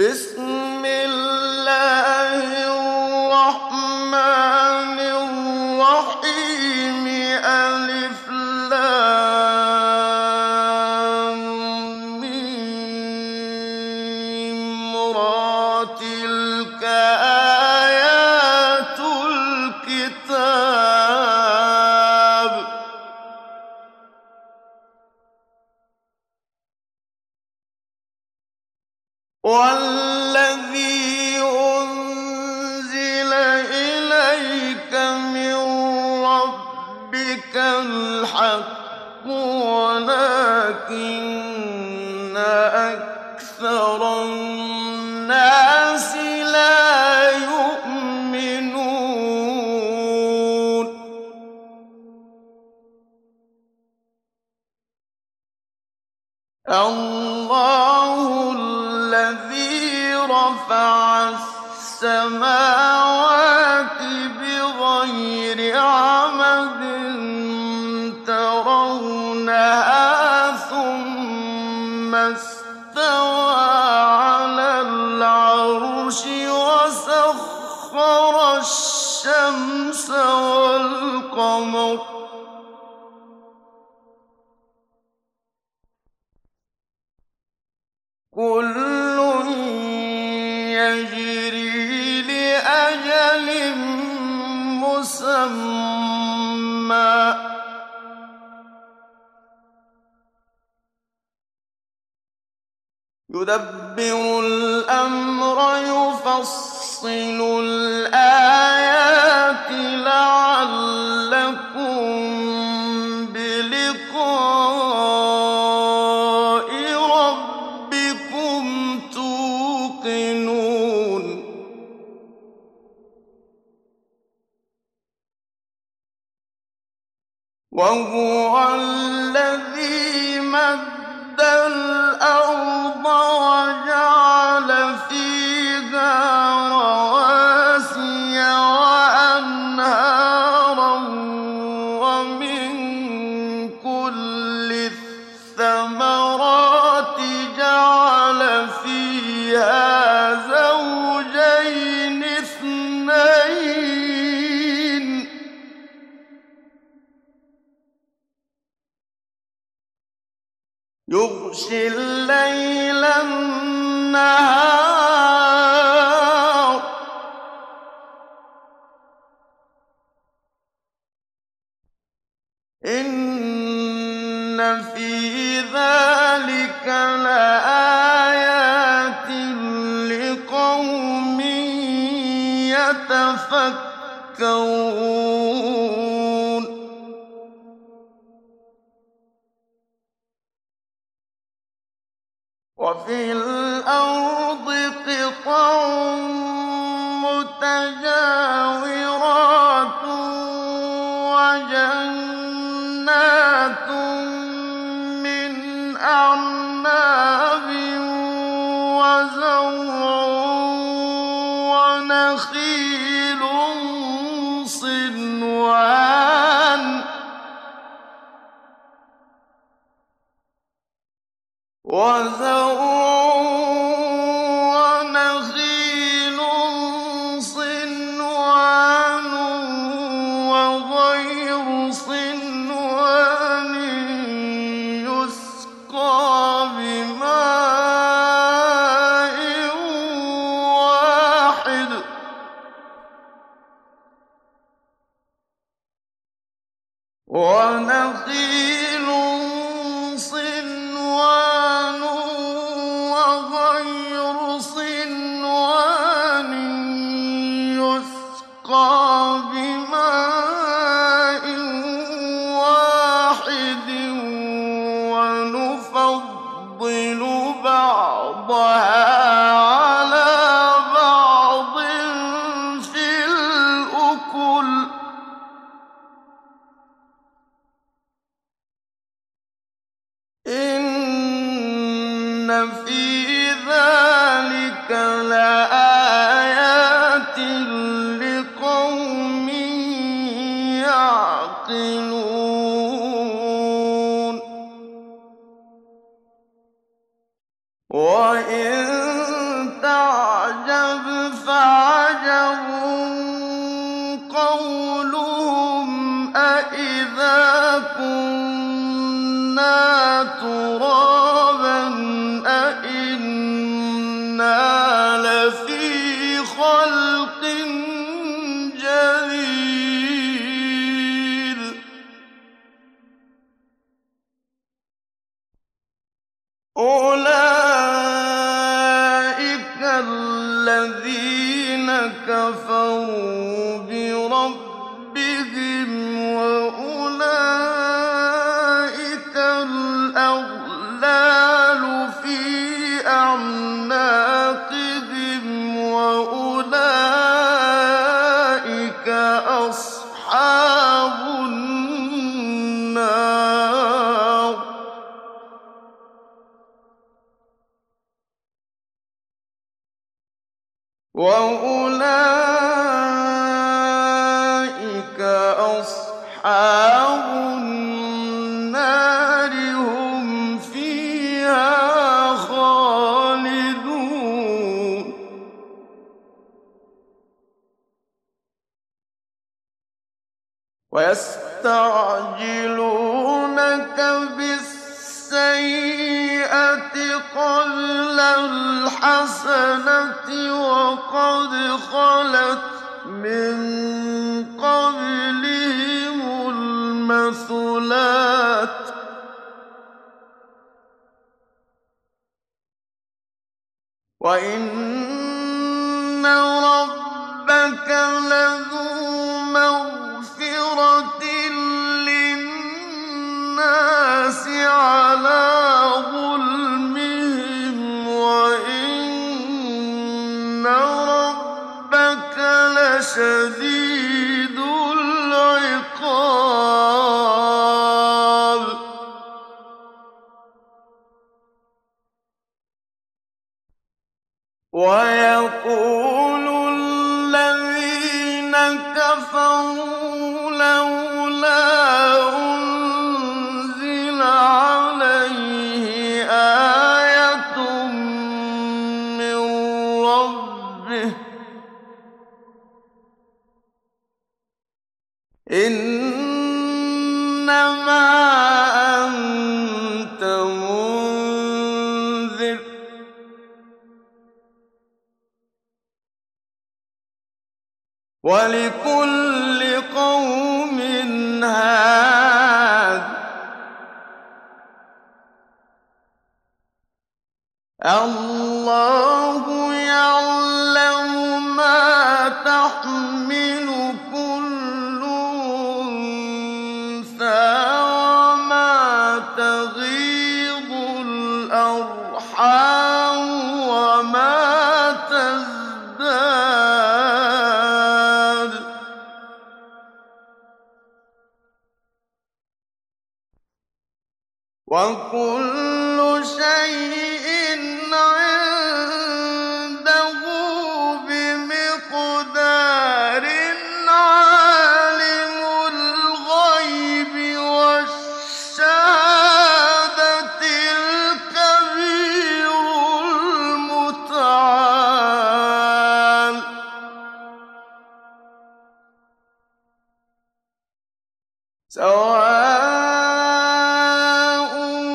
بسم الله الرحمن الرحيم ألف لام ميم را تلك آيات الكتاب والذي أنزل إليك من ربك الحق ولكن أكثر الناس لا يؤمنون الله الذي رفع السماوات بغير عمد ترونها ثم استوى على العرش وسخر الشمس والقمر كل يجري لأجل مسمى يدبر الأمر يفصل الآيات لعلكم بلقاء ربكم توقنون وهو الذي مد الأرض وجعل فيها رواسي وأنهارا ومن كل الثمرات جعل فيها زوجين اثنين يغشي الليل النهار إن في ذلك لآيات لقوم يتفكرون وفي الأرض قطع متجاورات وجنات من أعناب وزرع ونخيل صنوان ونخيل صنوان وغير صنوان يسقى بماء واحد ونخيل صنوان وغير صنوان يسقى بماء واحد ونفضل بعضها على بعض في الأكل لَفِي خَلْقٍ جَدِيدٍ أُولَٰئِكَ الَّذِينَ كَفَرُوا بِرَبِّهِمْ وَأُولَٰئِكَ الْأَغْلَالُ فِي أَعْنَاقِهِمْ وَأُولَٰئِكَ أَصْحَابُ النَّارِ هُمْ فِيهَا خَالِدُونَ وَيَسْتَعْجِلُونَكَ بِالسَّيِّئَةِ قَبْلَ الْحَسَنَةِ وَقَدْ خَلَتْ مِن قَبْلِهِمُ الْمَثُلَاتُ ۗ وَإِنَّ رَبَّكَ لَذُو مَغْفِرَةٍ لِّلنَّاسِ عَلَىٰ ظُلْمِهِمْ وَإِنَّ رَبَّكَ لَشَدِيدُ الْعِقَابِ وَيَقُولُ الَّذِينَ كَفَرُوا لَوْلَا أُنزِلَ عَلَيْهِ آيَةٌ مِّن رَّبِّهِ ۗ إِنَّمَا أَنتَ مُنذِرٌ ۖ وَلِكُلِّ قَوْمٍ هَادٍ ۗ اللَّهُ يَعْلَمُ مَا تَحْمِلُ كُلُّ أُنثَىٰ وَمَا تَغِيضُ الْأَرْحَامُ وَمَا تَزْدَادُ ۖ وَكُلُّ شَيْءٍ عِندَهُ بِمِقْدَارٍ عَالِمُ الْغَيْبِ وَالشَّهَادَةِ الْكَبِيرُ الْمُتَعَالِ سَوَاءٌ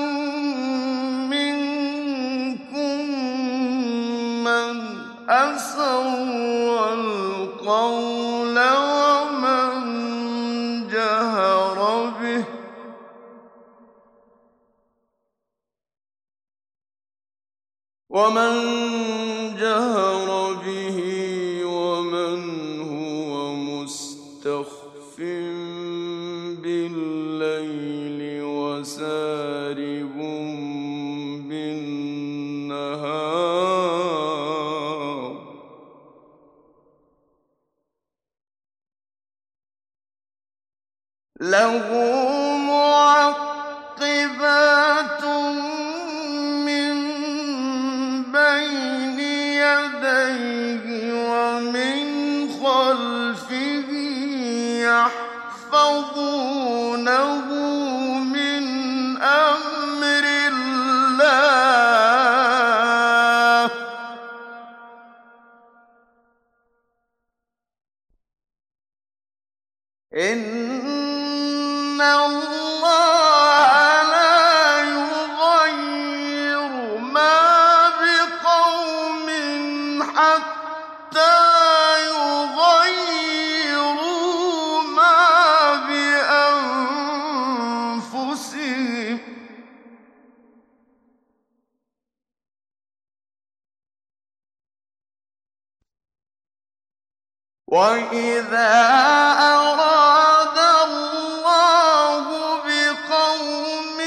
مِّنكُم مَّنْ أَسَرَّ الْقَوْلَ وَمَن جَهَرَ بِهِ وَمَنْ هُوَ مُسْتَخْفٍ بِاللَّيْلِ وَسَارِبٌ بِالنَّهَارِ لَهُ مُعَقِّبَاتٌ مِّن بَيْنِ يَدَيْهِ وَمِنْ خَلْفِهِ يَحْفَظُونَهُ مِنْ أَمْرِ اللَّهِ ۗ إِنَّ اللَّهَ لَا يُغَيِّرُ مَا بِقَوْمٍ وَإِذَا أَرَادَ اللَّهُ بِقَوْمٍ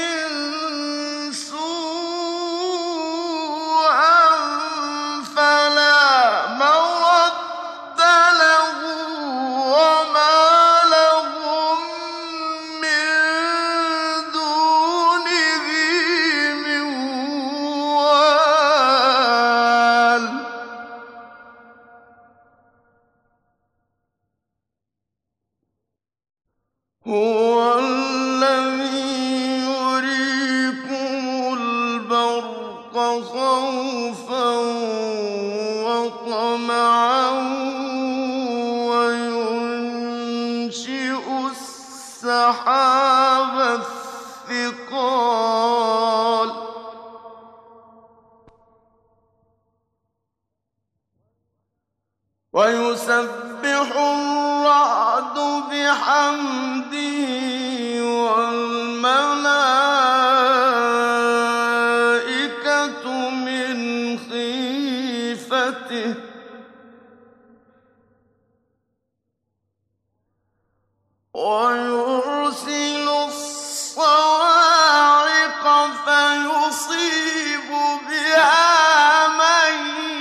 سُوءًا فَلَا مَرَدَّ لَهُ وَمَا لَهُم مِّن دُونِهِ مِن وَالٍ هُوَ الَّذِي يُرِيكُمُ الْبَرْقَ خَوْفًا وَطَمَعًا وَيُنشِئُ السَّحَابَ الثِّقَالَ وَيُسَبِّحُ الرَّعْدُ بِحَمْدِهِ وَالْمَلَائِكَةُ مِنْ خِيفَتِهِ وَيُرْسِلُ الصَّوَاعِقَ فَيُصِيبُ بِهَا مَن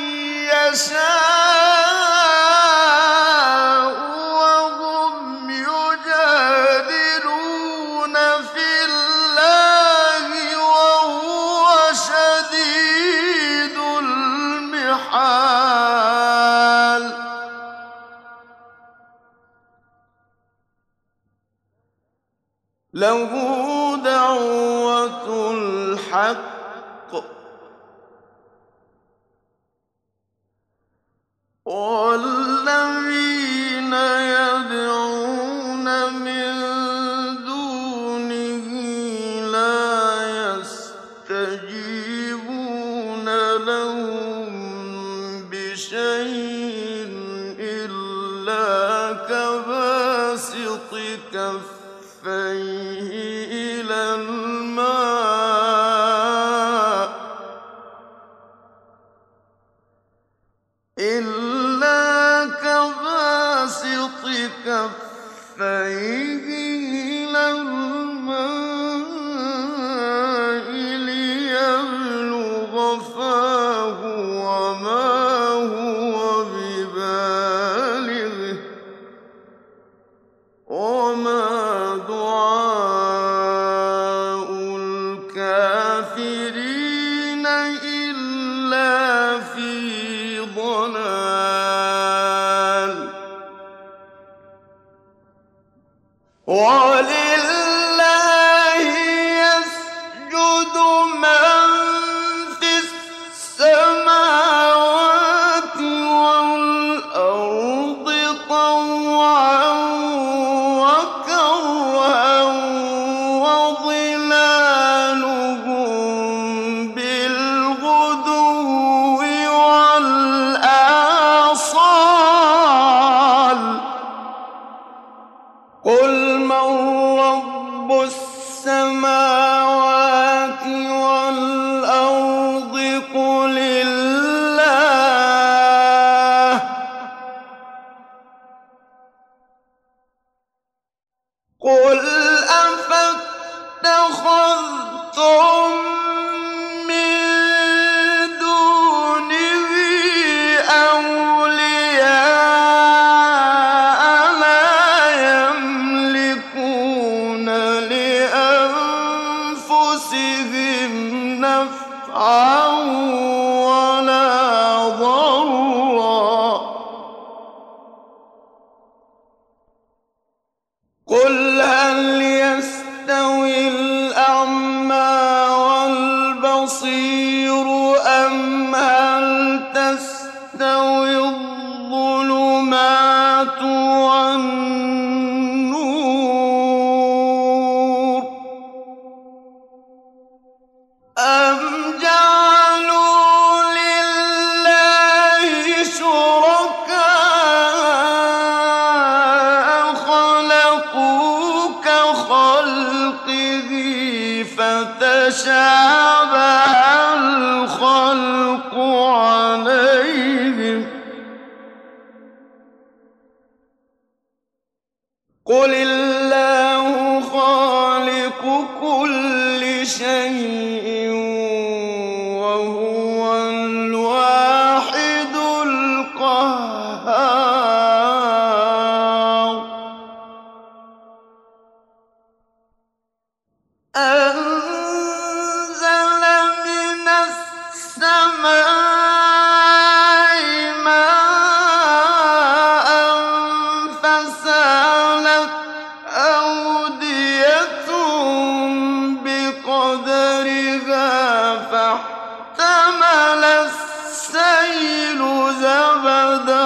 يَشَاءُ وَهُمْ يُجَادِلُونَ فِي اللَّهِ وَهُوَ شَدِيدُ الْمِحَالِ لَهُ دَعْوَةُ الْحَقِّ ۖ وَالَّذِينَ يَدْعُونَ مِن دُونِهِ لَا يَسْتَجِيبُونَ لَهُم بِشَيْءٍ إِلَّا كَبَاسِطِ كَفَّيْهِ إِلَى الْمَاءِ لِيَبْلُغَ فَاهُ وَمَا هُوَ بِبَالِغِهِ ۚ وَمَا دُعَاءُ الْكَافِرِينَ إِلَّا فِي ضَلَالٍ وَلِلَّهِ يَسْجُدُ مَن فِي السَّمَاوَاتِ وَالْأَرْضِ طَوْعًا وَكَرْهًا وَظِلَالُهُم بِالْغُدُوِّ وَالْآصَالِ ۖ قُلْ مَن رَّبُّ السَّمَاوَاتِ وَالْأَرْضِ قُلِ اللَّهُ ۚ قُلْ أَفَاتَّخَذْتُم مِّن دُونِهِ أَوْلِيَاءَ لَا يَمْلِكُونَ لِأَنفُسِهِمْ نَفْعًا وَلَا ضَرًّا ۚ قُلْ هَلْ يَسْتَوِي الْأَعْمَىٰ وَالْبَصِيرُ أَمْ هَلْ تَسْتَوِي الظُّلُمَاتُ وَالنُّورُ أَمْ جَعَلُوا لِلَّهِ شُرَكَاءَ خَلَقُوا كَخَلْقِهِ فَتَشَابَهَ الْخَلْقُ عليهم الليل زبدا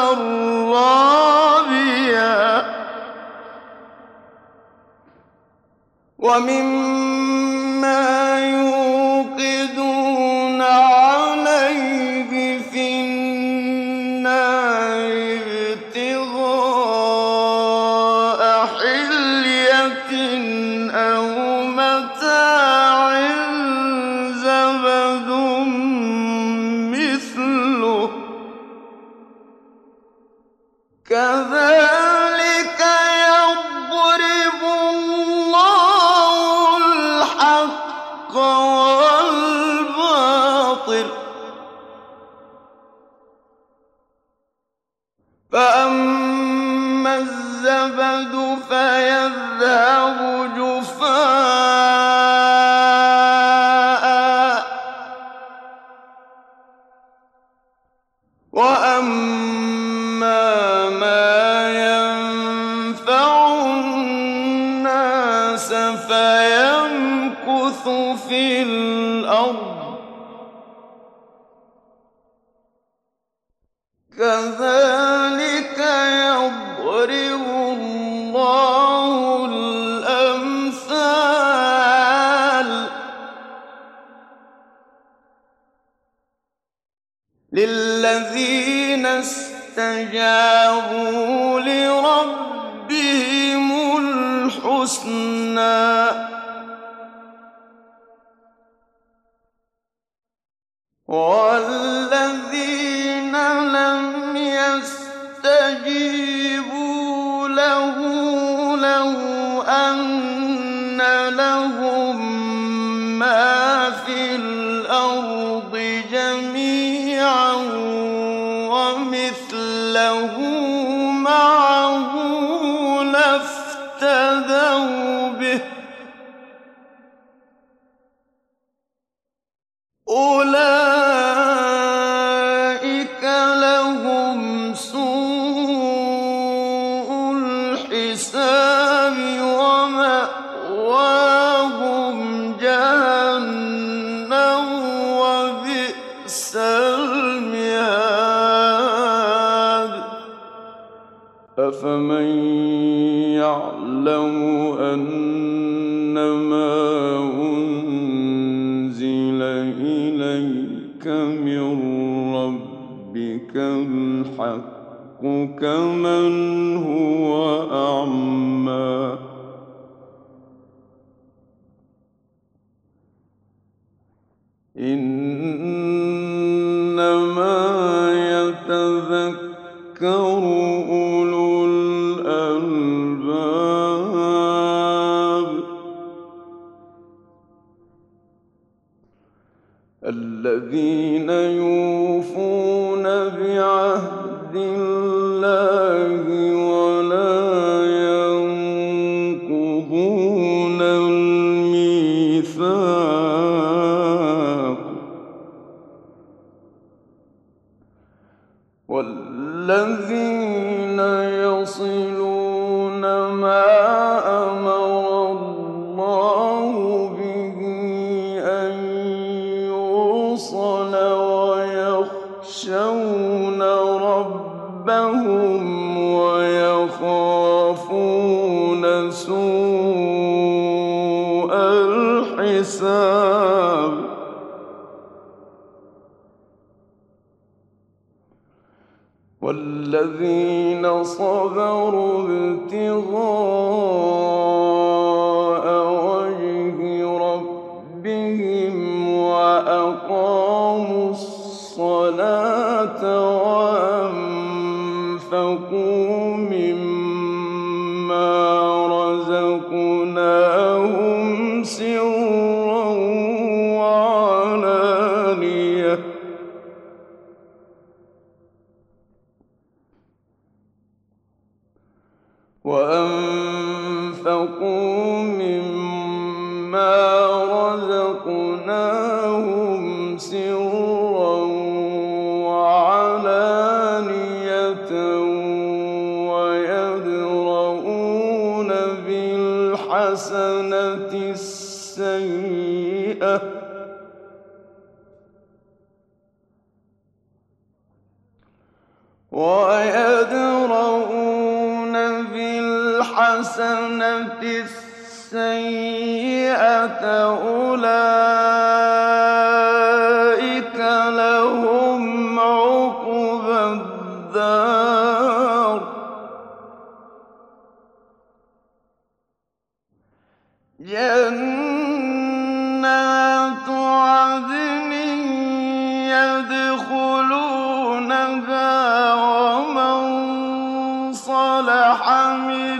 رابيا ومما يوقدون عليه في النار ابتغاء حلية أو متاع زبد مثله كذلك يضرب الله الحق والباطل فأما الزبد فيذهب جفاء وأما ما ينفع الناس فيمكث في الأرض كذلك يضرب الله الأمثال للذين استجابوا لربهم الحسنى والذين لم يستجيبوا له لو أن لهم ما في الأرض جميعا ومثله معه لافتدوا به أولئك لهم سوء الحساب ومأواهم جهنم وبئس المهاد أفمن يعلم أنما أنزل إليك من ربك الحق كمن هو أعمى إنما يتذكر أولو الألباب الذين يوفون بعهد الله ولا ينقضون الميثاق والذين يصلون ما أمر الله به أن يوصل ويخشون ربهم ويخافون سوء الحساب والذين صبروا ابتغاء وجه ربهم وأقاموا الصلاة وأنفقوا مما رزقناهم سرا وعلانية ويدرؤون بالحسنة السيئة ويدرؤون بالحسنة السيئة أولئك لهم عقبى الدار جنات عدن يدخلونها ومن صلح من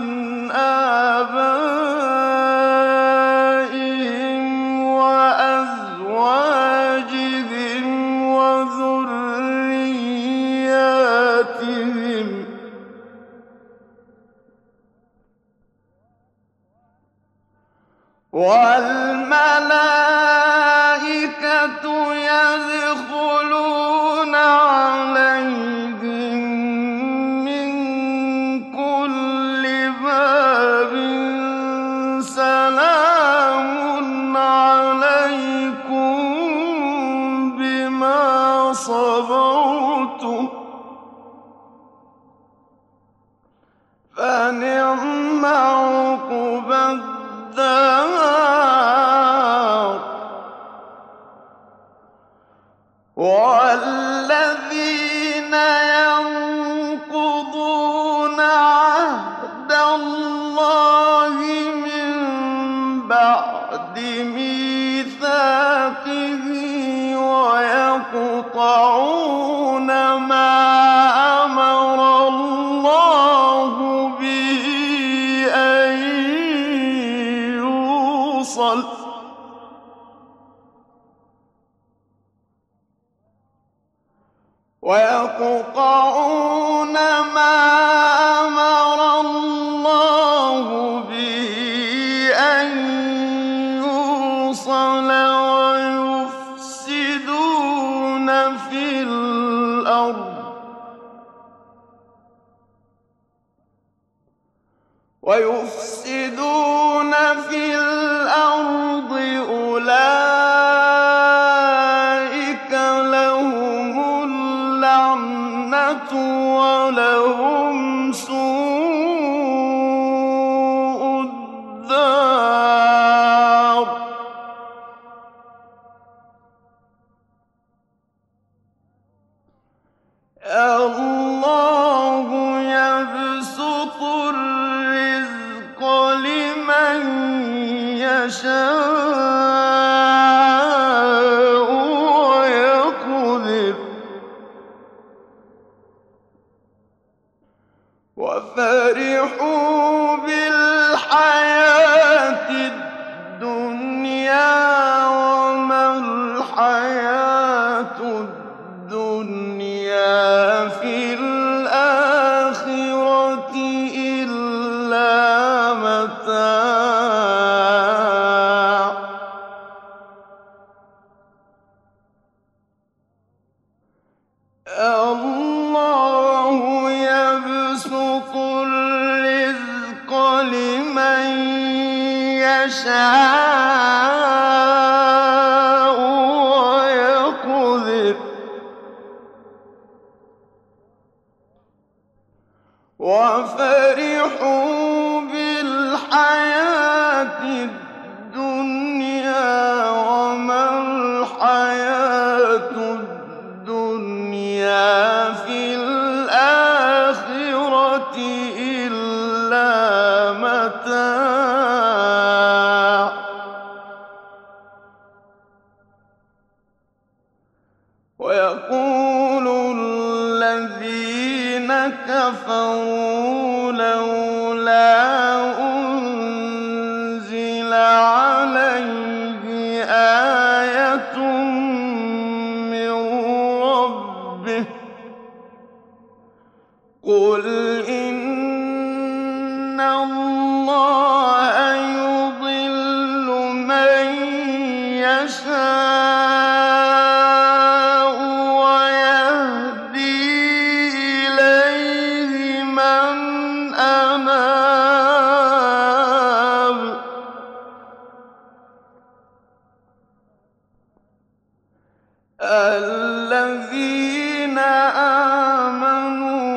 آبائهم وأزواجهم وذرياتهم والملائكة يدخلون عليهم من كل باب سلام عليكم بما صبرتم فنعم عقبى الدار والذين ينقضون عهد الله من بعد ميثاقه ويقطعون ما أمر الله به أن يوصل ويقطعون ما أمر الله به أن يوصل ويفسدون في الأرض أولئك لهم اللعنة ولهم سوء الدار الله يبسط الرزق لمن يشاء ويقدر وفرحوا بالحياة الدنيا وما الحياة الدنيا في الآخرة إلا متاع الله يبسط الرزق لمن يشاء ويقدر وفرحوا بالحياة الدنيا وما الحياة الدنيا في الآخرة إلا متاع ويقول الذين كفروا لولا أنزل عليه آية من ربه قل إن الله يضل من يشاء ويهدي إليه من أناب الذين آمنوا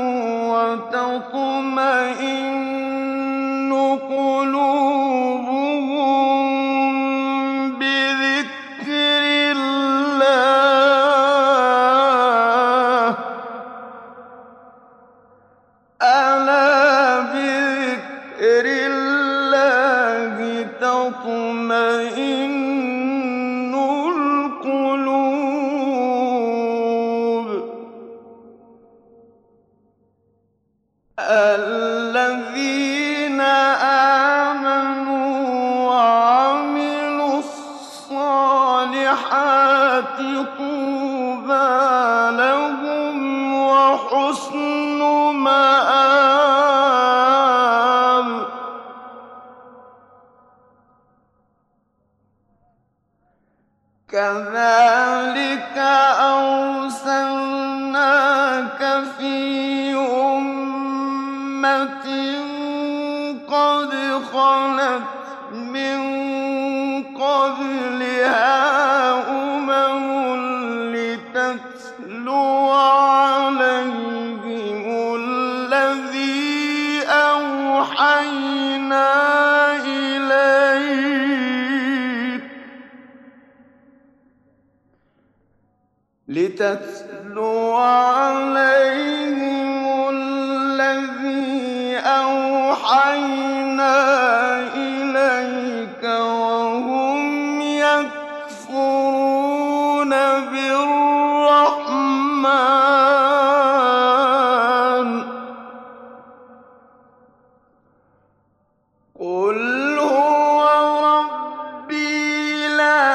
الذين آمنوا وعملوا الصالحات طوبى لهم وحسن مآب. كذلك أرسلناك في أمة قد خلت من قبلها لتتلو عليهم الذي أوحينا إليك وهم يكفرون بالرحمن. قل هو ربي لا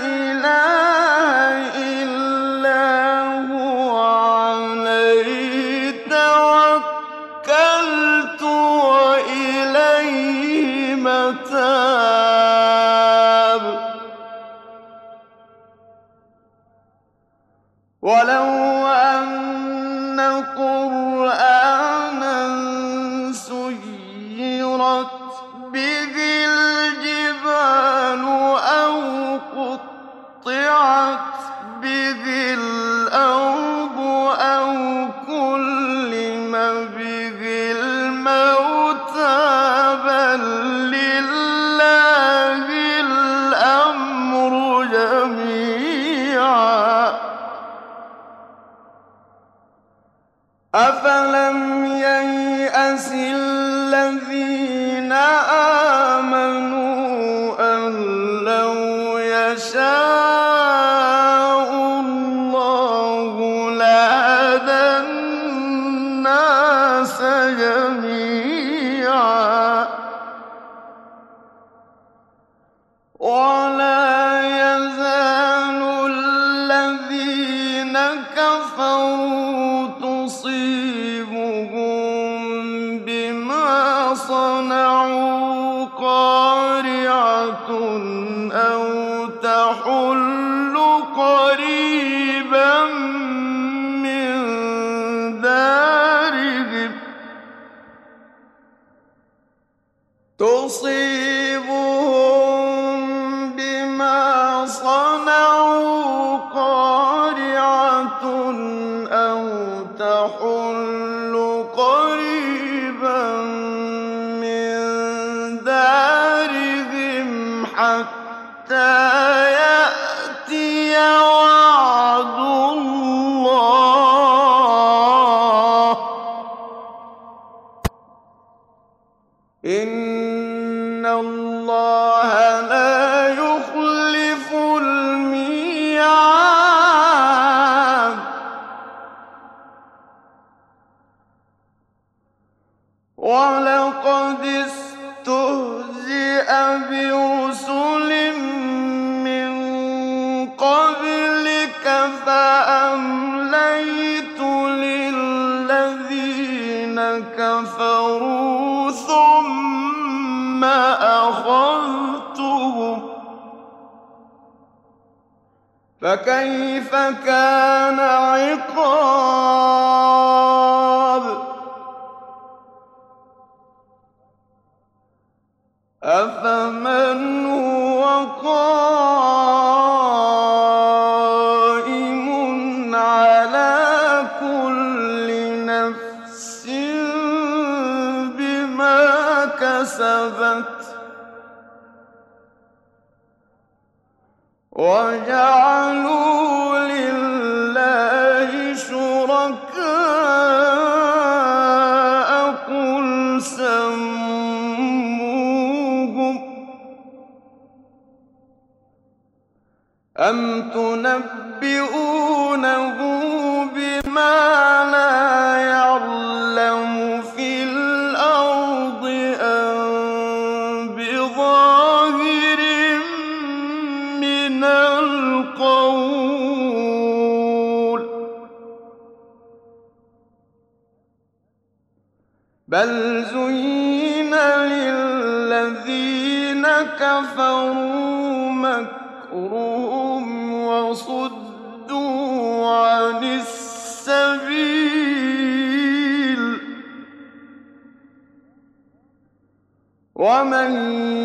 إله إلا هو عليه توكلت وإليه متاب. ولو أن قرآنا سيرت به الجبال أو قطعت به الأرض أو كلم به الموتى بل لله الأمر جميعا. أفلم ييأس الذين آمنوا أن لو يشاء الله لهدى الناس جميعا. ولا يزال الذين كفروا تصيبهم بما صنعوا قارعة أو تحل قريبا من دارهم تحل قريبا من دارهم حتى يأتي وعد الله. إن الله لا يخلف الميعاد. ولقد استهزئ برسل من قبلك فأمليت للذين كفروا ثم أخذتهم فكيف كان عقاب. أفمن هو قائم على كل نفس بما كسبت وجعلوا لله شركاء قل سموهم أم تنبئونه بما لا يعلم في بل زين للذين كفروا مكرهم وصدوا عن السبيل ومن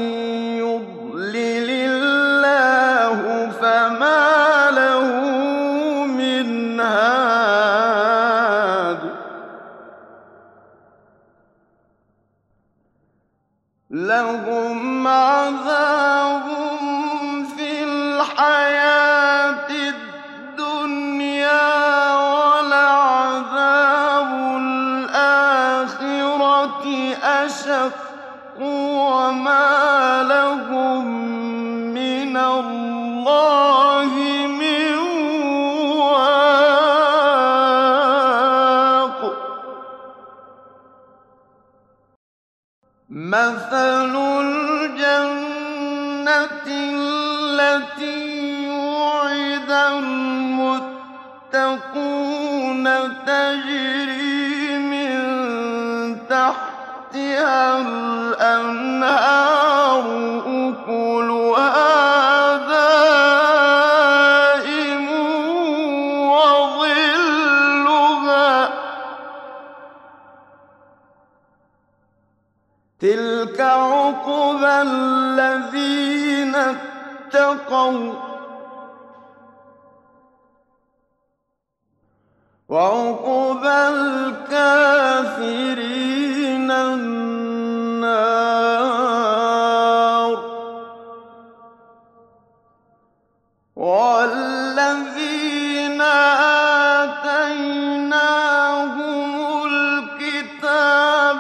يضلل الله فما له من هاد لهم عذاب في الحياة الدنيا ولعذاب الآخرة أشق وما لهم من الله من واق مثل الجنة التي وعد المتقون تجري من تحتها الأنهار أكلها دائم وظلها تلك عقبى الذين اتقوا وعقبى الكافرين النار والذين آتيناهم الكتاب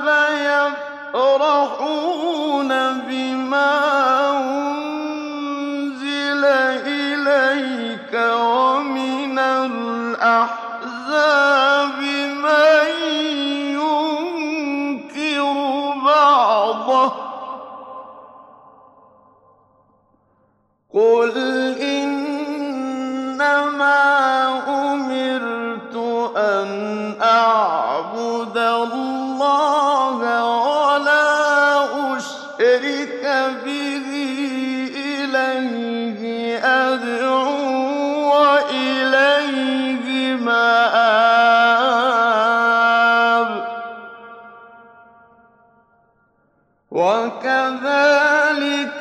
يفرحون بما أنزل إليك ومن الأحزاب من ينكر بعضه قل إنما أمرت أن أعبد الله ولا أشرك به إليه أدعو وإليه مآب وكذلك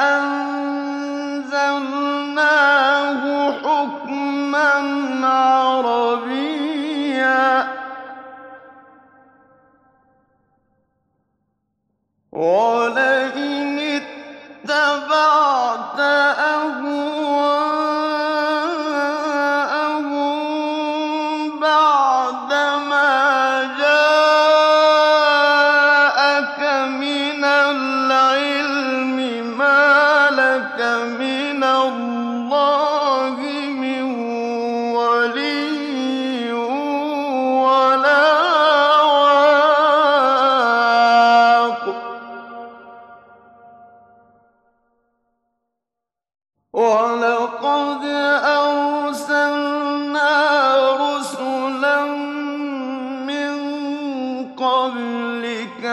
أنزلناه حكما عربيا ولئن اتبعت أهواءهم بعدما جاءك من العلم ما لك من الله من ولي ولا واق ولقد أرسلنا رسلا من قبلك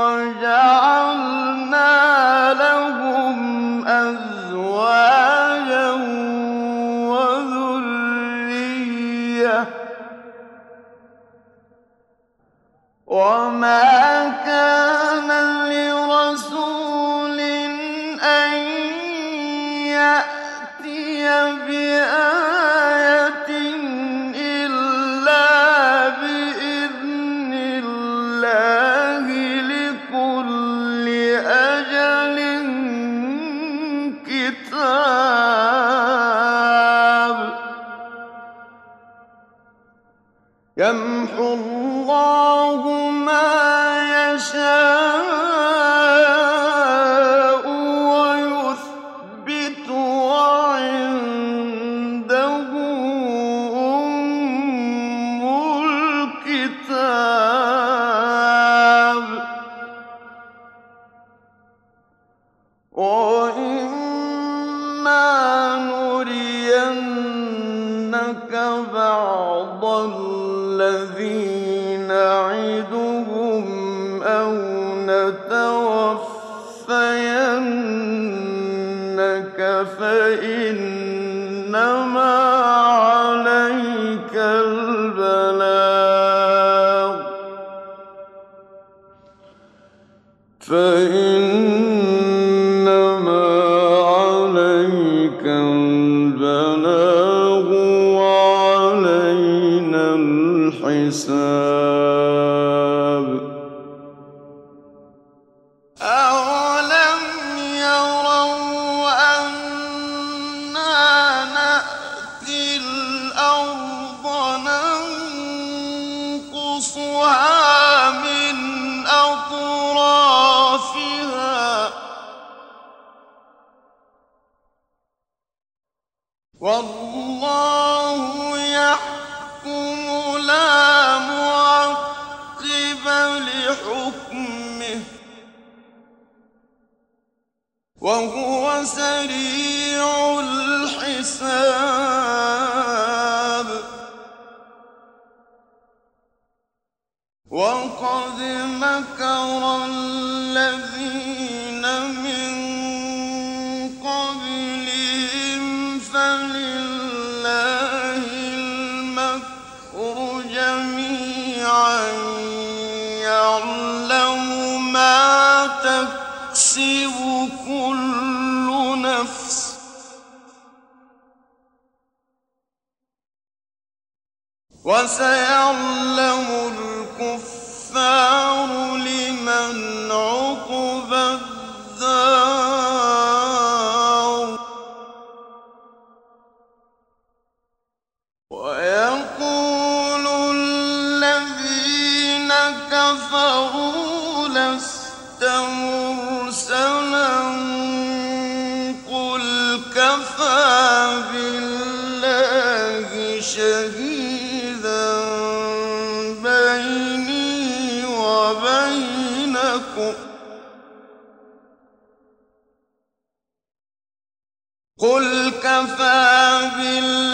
وجعلنا لهم أزواجا وذرية وما كان لرسول أن يأتي بآية إلا بإذن الله لكل أجل كتاب يمحو الله ما يشاء ويثبت وعنده أم الكتاب وإما نرينك بعض الذي نعدهم أَوْ نَتَوَفَّيَنَّكَ فَإِنَّمَا عَلَيْكَ الْبَلَاغُ وَعَلَيْنَا الْحِسَابُ أَوَلَمْ يَرَوْا أَنَّا نَأْتِي الْأَرْضَ نَنقُصُهَا مِنْ أَطْرَافِهَا ۚ وَاللَّهُ يَحْكُمُ لَا مُعَقِّبَ لِحُكْمِهِ ۚ وَهُوَ سَرِيعُ الْحِسَابِ وَقَدْ مَكَرَ الَّذِينَ مِن قَبْلِهِمْ فَلِلَّهِ الْمَكْرُ جَمِيعًا يَعْلَمُ مَا تَكْسِبُ كُلُّ نَفْسٍ ۗ وَسَيَعْلَمُ الْكُفَّارُ لِمَنْ عُقْبَى الدَّارِ وَيَقُولُ الَّذِينَ كَفَرُوا لَسْتَ مُرْسَلًا قُلْ كَفَىٰ بِاللَّهِ شَهِيدًا بَيْنِي وَبَيْنَكُمْ ۚ قُلْ كَفَىٰ بِاللَّهِ